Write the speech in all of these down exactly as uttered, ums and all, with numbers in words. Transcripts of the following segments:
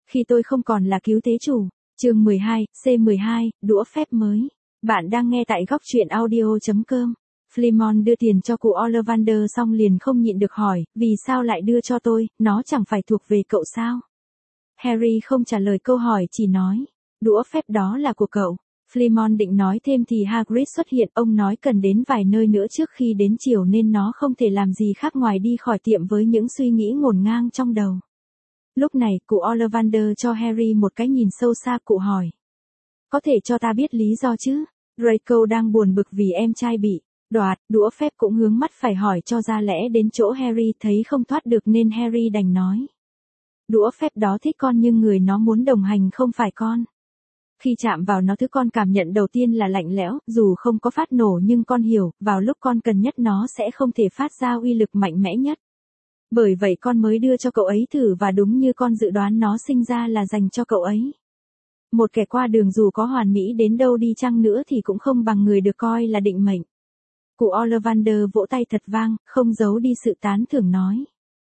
khi tôi không còn là cứu thế chủ. Chương mười hai, C mười hai, đũa phép mới. Bạn đang nghe tại góc truyện audio chấm com. Flemon đưa tiền cho cụ Ollivander xong liền không nhịn được hỏi, vì sao lại đưa cho tôi, nó chẳng phải thuộc về cậu sao? Harry không trả lời câu hỏi, chỉ nói, đũa phép đó là của cậu. Flemon định nói thêm thì Hagrid xuất hiện, ông nói cần đến vài nơi nữa trước khi đến chiều nên nó không thể làm gì khác ngoài đi khỏi tiệm với những suy nghĩ ngổn ngang trong đầu. Lúc này, cụ Ollivander cho Harry một cái nhìn sâu xa, cụ hỏi. Có thể cho ta biết lý do chứ? Draco đang buồn bực vì em trai bị đoạt đũa phép cũng hướng mắt phải hỏi cho ra lẽ đến chỗ Harry, thấy không thoát được nên Harry đành nói. Đũa phép đó thích con nhưng người nó muốn đồng hành không phải con. Khi chạm vào nó thứ con cảm nhận đầu tiên là lạnh lẽo, dù không có phát nổ nhưng con hiểu, vào lúc con cần nhất nó sẽ không thể phát ra uy lực mạnh mẽ nhất. Bởi vậy con mới đưa cho cậu ấy thử và đúng như con dự đoán nó sinh ra là dành cho cậu ấy. Một kẻ qua đường dù có hoàn mỹ đến đâu đi chăng nữa thì cũng không bằng người được coi là định mệnh. Cụ Ollivander vỗ tay thật vang, không giấu đi sự tán thưởng nói.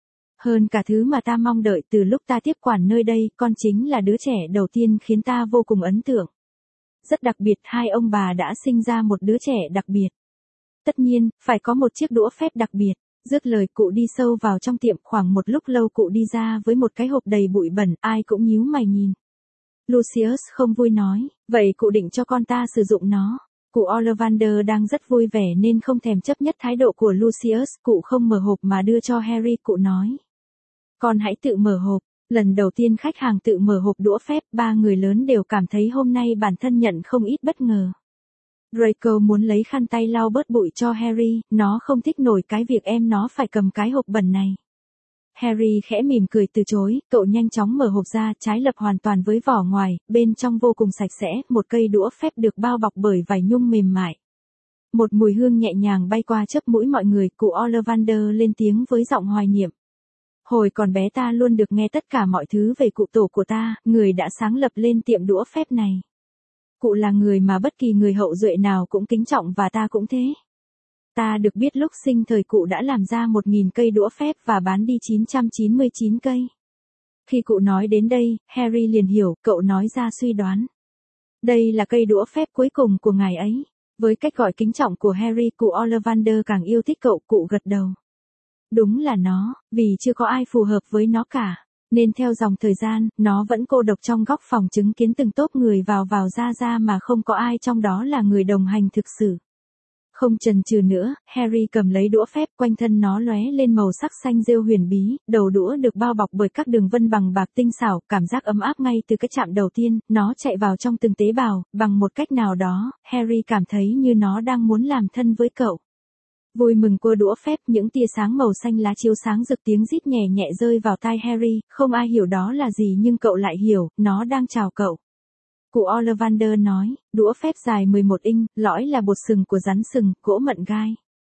Hơn cả thứ mà ta mong đợi từ lúc ta tiếp quản nơi đây, con chính là đứa trẻ đầu tiên khiến ta vô cùng ấn tượng. Rất đặc biệt, hai ông bà đã sinh ra một đứa trẻ đặc biệt. Tất nhiên, phải có một chiếc đũa phép đặc biệt. Dứt lời cụ đi sâu vào trong tiệm, khoảng một lúc lâu cụ đi ra với một cái hộp đầy bụi bẩn, ai cũng nhíu mày nhìn. Lucius không vui nói, vậy cụ định cho con ta sử dụng nó. Cụ Ollivander đang rất vui vẻ nên không thèm chấp nhất thái độ của Lucius, cụ không mở hộp mà đưa cho Harry, cụ nói. Con hãy tự mở hộp. Lần đầu tiên khách hàng tự mở hộp đũa phép, ba người lớn đều cảm thấy hôm nay bản thân nhận không ít bất ngờ. Draco muốn lấy khăn tay lau bớt bụi cho Harry, nó không thích nổi cái việc em nó phải cầm cái hộp bẩn này. Harry khẽ mỉm cười từ chối, cậu nhanh chóng mở hộp ra, trái lập hoàn toàn với vỏ ngoài, bên trong vô cùng sạch sẽ, một cây đũa phép được bao bọc bởi vải nhung mềm mại. Một mùi hương nhẹ nhàng bay qua chớp mũi mọi người, cụ Ollivander lên tiếng với giọng hoài niệm. Hồi còn bé ta luôn được nghe tất cả mọi thứ về cụ tổ của ta, người đã sáng lập lên tiệm đũa phép này. Cụ là người mà bất kỳ người hậu duệ nào cũng kính trọng và ta cũng thế. Ta được biết lúc sinh thời cụ đã làm ra một nghìn cây đũa phép và bán đi chín trăm chín mươi chín cây. Khi cụ nói đến đây, Harry liền hiểu, cậu nói ra suy đoán. Đây là cây đũa phép cuối cùng của ngài ấy. Với cách gọi kính trọng của Harry, cụ Ollivander càng yêu thích cậu, cụ gật đầu. Đúng là nó, vì chưa có ai phù hợp với nó cả. Nên theo dòng thời gian, nó vẫn cô độc trong góc phòng chứng kiến từng tốp người vào vào ra ra mà không có ai trong đó là người đồng hành thực sự. Không chần chừ nữa, Harry cầm lấy đũa phép, quanh thân nó lóe lên màu sắc xanh rêu huyền bí, đầu đũa được bao bọc bởi các đường vân bằng bạc tinh xảo, cảm giác ấm áp ngay từ cái chạm đầu tiên, nó chạy vào trong từng tế bào, bằng một cách nào đó, Harry cảm thấy như nó đang muốn làm thân với cậu. Vui mừng cua đũa phép, những tia sáng màu xanh lá chiếu sáng rực, tiếng rít nhẹ nhẹ rơi vào tai Harry, không ai hiểu đó là gì nhưng cậu lại hiểu, nó đang chào cậu. Cụ Ollivander nói, đũa phép dài mười một inch, lõi là bột sừng của rắn sừng, gỗ mận gai.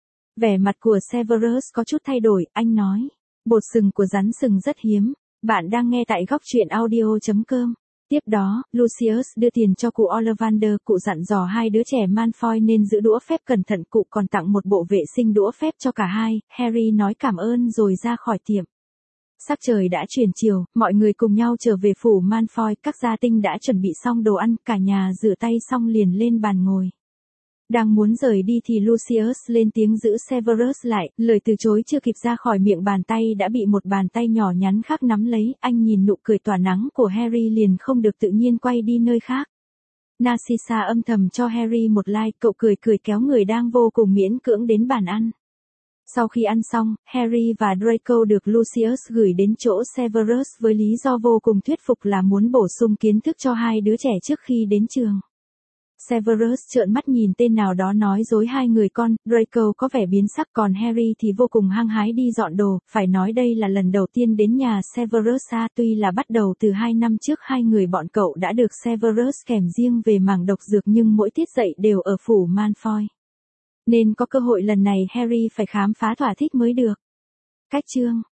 Vẻ mặt của Severus có chút thay đổi, anh nói, bột sừng của rắn sừng rất hiếm. Bạn đang nghe tại góc truyện audio chấm com. Tiếp đó, Lucius đưa tiền cho cụ Ollivander, cụ dặn dò hai đứa trẻ Malfoy nên giữ đũa phép cẩn thận, cụ còn tặng một bộ vệ sinh đũa phép cho cả hai. Harry nói cảm ơn rồi ra khỏi tiệm. Sắc trời đã chuyển chiều, mọi người cùng nhau trở về phủ Malfoy, các gia tinh đã chuẩn bị xong đồ ăn, cả nhà rửa tay xong liền lên bàn ngồi. Đang muốn rời đi thì Lucius lên tiếng giữ Severus lại, lời từ chối chưa kịp ra khỏi miệng, bàn tay đã bị một bàn tay nhỏ nhắn khác nắm lấy, anh nhìn nụ cười tỏa nắng của Harry liền không được tự nhiên quay đi nơi khác. Narcissa âm thầm cho Harry một like, cậu cười cười kéo người đang vô cùng miễn cưỡng đến bàn ăn. Sau khi ăn xong, Harry và Draco được Lucius gửi đến chỗ Severus với lý do vô cùng thuyết phục là muốn bổ sung kiến thức cho hai đứa trẻ trước khi đến trường. Severus trợn mắt nhìn tên nào đó nói dối hai người con, Draco có vẻ biến sắc, còn Harry thì vô cùng hăng hái đi dọn đồ, phải nói đây là lần đầu tiên đến nhà Severus. À, tuy là bắt đầu từ hai năm trước hai người bọn cậu đã được Severus kèm riêng về mảng độc dược nhưng mỗi tiết dạy đều ở phủ Malfoy. Nên có cơ hội lần này Harry phải khám phá thỏa thích mới được. Cách chương